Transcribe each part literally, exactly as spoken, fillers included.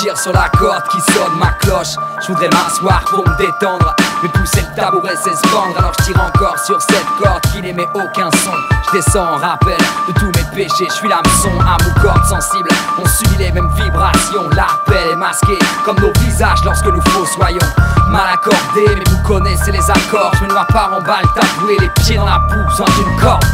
tire sur la corde qui sonne ma cloche. Je voudrais m'asseoir pour me détendre, mais pousser le tabouret c'est se vendre. Alors je tire encore sur cette corde qui n'émet aucun son. Je descends en rappel de tous mes péchés. Je suis l'hameçon à mon corps sensible. On subit les mêmes vibrations. L'appel est masqué comme nos visages lorsque nous fossoyons. Mal accordé, mais vous connaissez les accords. Je me noie pas en balle taboué, les pieds dans la boue, besoin d'une corde.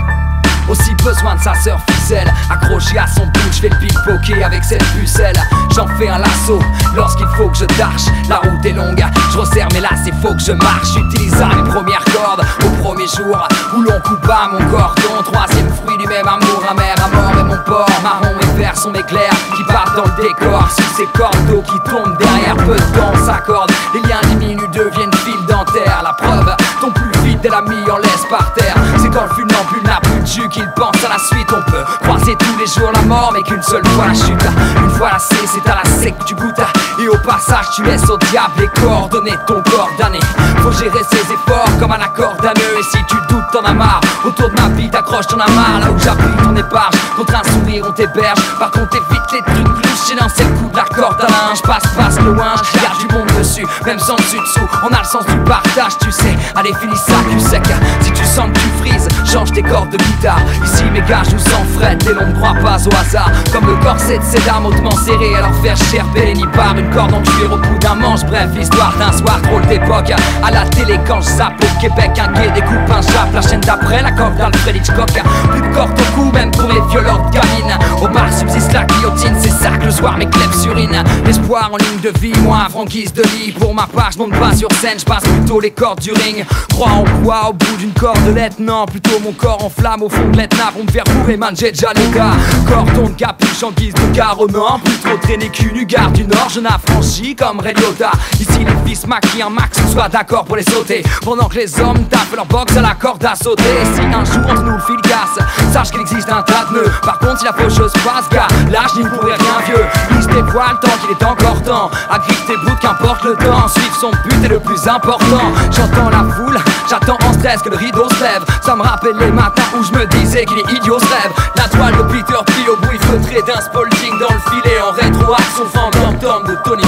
Aussi besoin de sa sœur ficelle, accroché à son bout, je fais le pickpocket avec cette pucelle. J'en fais un lasso lorsqu'il faut que je tâche. La route est longue, je resserre mais là c'est faux que je marche. J'utilise mes premières cordes au premier jour où l'on coupe à mon cordon. Troisième fruit du même amour amer, à mort et mon porc. Marron et vert sont mes clairs qui partent dans le décor. Sous ces cordes d'eau qui tombent derrière, peu de temps s'accorde. Les liens diminuent, deviennent fil dentaire. La preuve, ton plus vite et l'ami en laisse par terre. C'est quand le funambule n'a plus de jus qu'il pense à la suite. On peut croiser tous les jours la mort mais qu'une seule fois la chute. Une fois lassé c'est à la sec que tu goûtes. Et au passage tu laisses au diable les coordonnées de ton corps damné. Faut gérer ses efforts comme un accord d'un nœud. Et si tu doutes t'en as marre, autour de ma vie t'accroches ton amarre. Là où j'appuie ton épargne, contre un sourire on t'héberge. Par contre évite les trucs louches. J'ai lancé le coup de la corde à linge. Passe, passe le loin, je garde du monde dessus. Même sans dessus dessous, on a le sens du partage tu sais. Allez finis ça cul sec. Si tu sens que tu frises, change tes cordes de guitare. Ici mes gars je vous en frette et l'on ne croit pas au hasard. Comme le corset de ces dames hautement serré, alors faire cher ni par une corde en cuir au bout d'un manche. Bref, l'histoire d'un soir drôle d'époque. À la télé quand je zappe au Québec, un gay découpe un jappe. La chaîne d'après, la corde d'Alfred Hitchcock. Plus de corde au cou, même pour les violeurs de gamines. Au bar subsiste la guillotine, c'est ça que le soir mes clefs s'urinent. L'espoir en ligne de vie, moi un franquise de lit. Pour ma part, je monte pas sur scène, je passe plutôt les cordes du ring. Crois en quoi au bout d'une cordelette? Non, plutôt mon corps en flamme au fond de l'Etna pour me faire bourrer, man, j'ai déjà les gars. Cordon de capuche en guise de carreau, non, plus trop traîné cul nu, gare du Nord, je n'affranchis comme Ray Liotta. Ici les fils maquillent un max, on soit d'accord pour les sauter. Pendant que les hommes tapent leur box à la corde à sauter. Si un jour entre nous le fil casse, sache qu'il existe un tas de nœuds. Par contre si la faucheuse passe, gars, là je n'y pourrais rien vieux. Il se dévoile tant qu'il est encore temps. Agrippe tes bouts, qu'importe le temps. Suivre son but est le plus important. J'entends la foule, j'attends en stress que le rideau se lève. Ça me rappelle les matins où je me disais qu'il est idiot ce rêve. La toile de Peter plie au bruit feutré d'un Spalding dans le filet. En rétro-action fantôme de Tony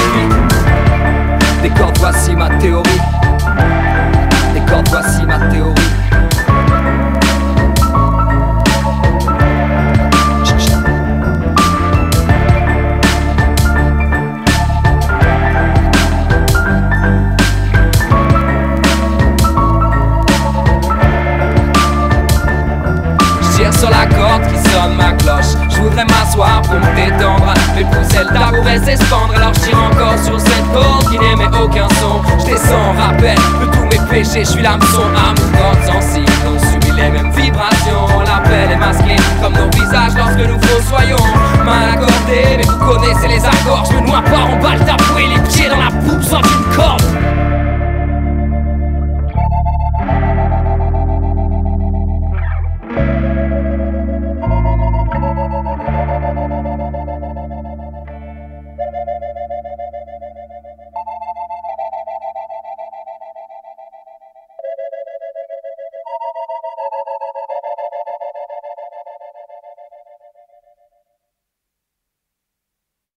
P. Des cordes, voici ma théorie. Des cordes, voici ma théorie. Sur la corde qui sonne ma cloche, je voudrais m'asseoir pour me détendre. Mais pousser le tabouret c'est se pendre. Alors je tire encore sur cette corde qui n'émet aucun son. Je descends en rappel de tous mes péchés. Je suis l'hameçon à mon corps sensible. On subit les mêmes vibrations. L'appel est masqué comme nos visages lorsque nous fossoyons. Mal accordé mais vous connaissez les accords. Je me noie pas en balle.